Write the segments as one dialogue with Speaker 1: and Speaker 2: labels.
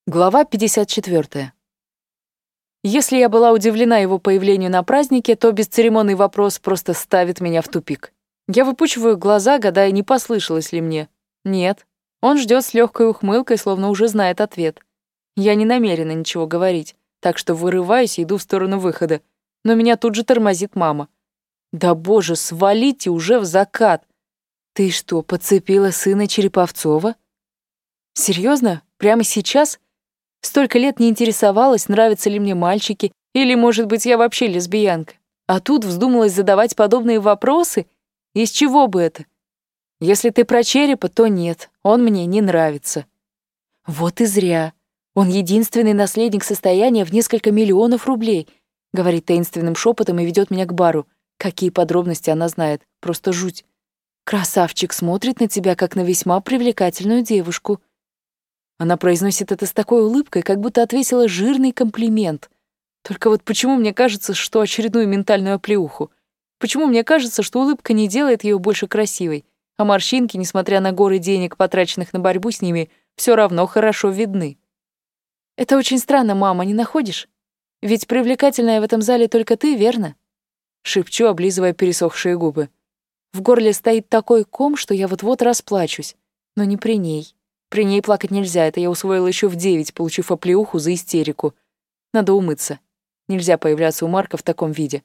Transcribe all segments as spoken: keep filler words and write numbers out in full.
Speaker 1: Глава пятьдесят четвёртая. Если я была удивлена его появлению на празднике, то бесцеремонный вопрос просто ставит меня в тупик. Я выпучиваю глаза, гадая, не послышалось ли мне. Нет. Он ждет с легкой ухмылкой, словно уже знает ответ. Я не намерена ничего говорить, так что вырываюсь и иду в сторону выхода. Но меня тут же тормозит мама. «Да боже, свалите уже в закат!» «Ты что, подцепила сына Череповцова?» «Серьезно? Прямо сейчас?» Столько лет не интересовалась, нравятся ли мне мальчики, или, может быть, я вообще лесбиянка. А тут вздумалась задавать подобные вопросы? Из чего бы это? Если ты про черепа, то нет, он мне не нравится. Вот и зря. Он единственный наследник состояния в несколько миллионов рублей, говорит таинственным шепотом и ведет меня к бару. Какие подробности она знает, просто жуть. Красавчик смотрит на тебя, как на весьма привлекательную девушку. Она произносит это с такой улыбкой, как будто отвесила жирный комплимент. Только вот почему мне кажется, что очередную ментальную оплеуху? Почему мне кажется, что улыбка не делает ее больше красивой, а морщинки, несмотря на горы денег, потраченных на борьбу с ними, все равно хорошо видны? Это очень странно, мама, не находишь? Ведь привлекательная в этом зале только ты, верно? Шепчу, облизывая пересохшие губы. В горле стоит такой ком, что я вот-вот расплачусь, но не при ней. При ней плакать нельзя, это я усвоила еще в девять, получив оплеуху за истерику. Надо умыться. Нельзя появляться у Марка в таком виде.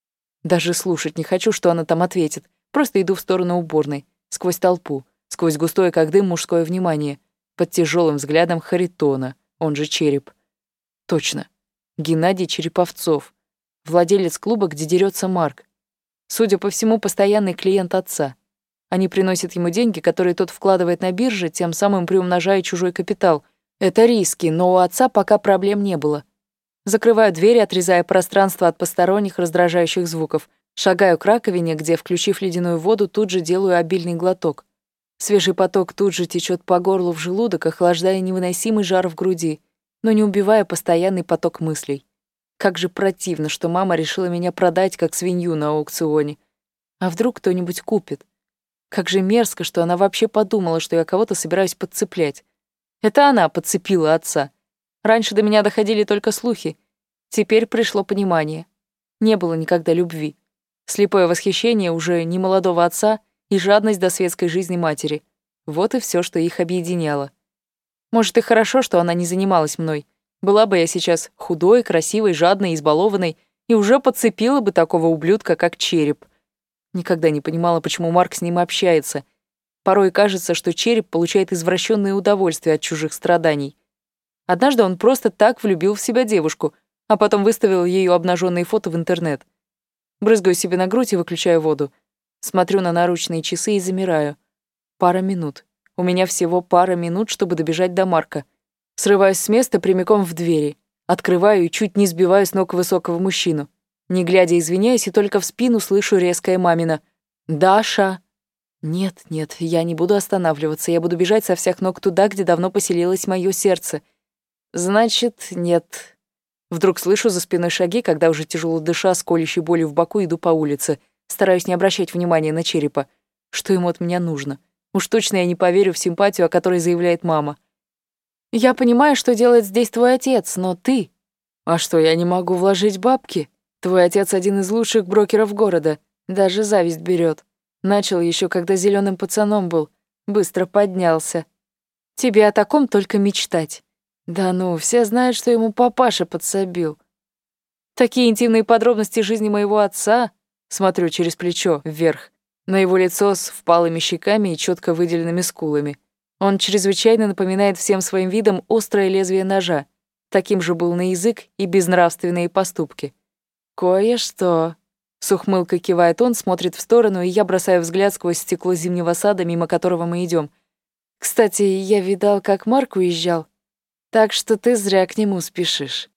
Speaker 1: Даже слушать не хочу, что она там ответит. Просто иду в сторону уборной, сквозь толпу, сквозь густое, как дым, мужское внимание, под тяжелым взглядом Харитона, он же Череп. Точно. Геннадий Череповцов, владелец клуба, где дерется Марк. Судя по всему, постоянный клиент отца. Они приносят ему деньги, которые тот вкладывает на бирже, тем самым приумножая чужой капитал. Это риски, но у отца пока проблем не было. Закрываю дверь, отрезая пространство от посторонних раздражающих звуков. Шагаю к раковине, где, включив ледяную воду, тут же делаю обильный глоток. Свежий поток тут же течет по горлу в желудок, охлаждая невыносимый жар в груди, но не убивая постоянный поток мыслей. Как же противно, что мама решила меня продать, как свинью на аукционе. А вдруг кто-нибудь купит? Как же мерзко, что она вообще подумала, что я кого-то собираюсь подцеплять. Это она подцепила отца. Раньше до меня доходили только слухи. Теперь пришло понимание. Не было никогда любви. Слепое восхищение уже немолодого отца и жадность до светской жизни матери. Вот и все, что их объединяло. Может, и хорошо, что она не занималась мной. Была бы я сейчас худой, красивой, жадной, избалованной, и уже подцепила бы такого ублюдка, как Череп. Никогда не понимала, почему Марк с ним общается. Порой кажется, что Череп получает извращенное удовольствие от чужих страданий. Однажды он просто так влюбил в себя девушку, а потом выставил ее обнаженные фото в интернет. Брызгаю себе на грудь и выключаю воду. Смотрю на наручные часы и замираю. Пара минут. У меня всего пара минут, чтобы добежать до Марка. Срываюсь с места прямиком в двери. Открываю и чуть не сбиваю с ног высокого мужчину. Не глядя, извиняюсь, и только в спину слышу резкое мамино: «Даша!» Нет, нет, я не буду останавливаться, я буду бежать со всех ног туда, где давно поселилось мое сердце. Значит, нет. Вдруг слышу за спиной шаги, когда уже тяжело дыша, с колющей болью в боку, иду по улице. Стараюсь не обращать внимания на Черепа. Что ему от меня нужно? Уж точно я не поверю в симпатию, о которой заявляет мама. Я понимаю, что делает здесь твой отец, но ты... А что, я не могу вложить бабки? Твой отец один из лучших брокеров города. Даже зависть берет. Начал еще, когда зеленым пацаном был. Быстро поднялся. Тебе о таком только мечтать. Да ну, все знают, что ему папаша подсобил. Такие интимные подробности жизни моего отца. Смотрю через плечо, вверх. На его лицо с впалыми щеками и четко выделенными скулами. Он чрезвычайно напоминает всем своим видом острое лезвие ножа. Таким же был на язык и безнравственные поступки. «Кое-что», — с ухмылкой кивает он, смотрит в сторону, и я бросаю взгляд сквозь стекло зимнего сада, мимо которого мы идем. «Кстати, я видал, как Марк уезжал, так что ты зря к нему спешишь».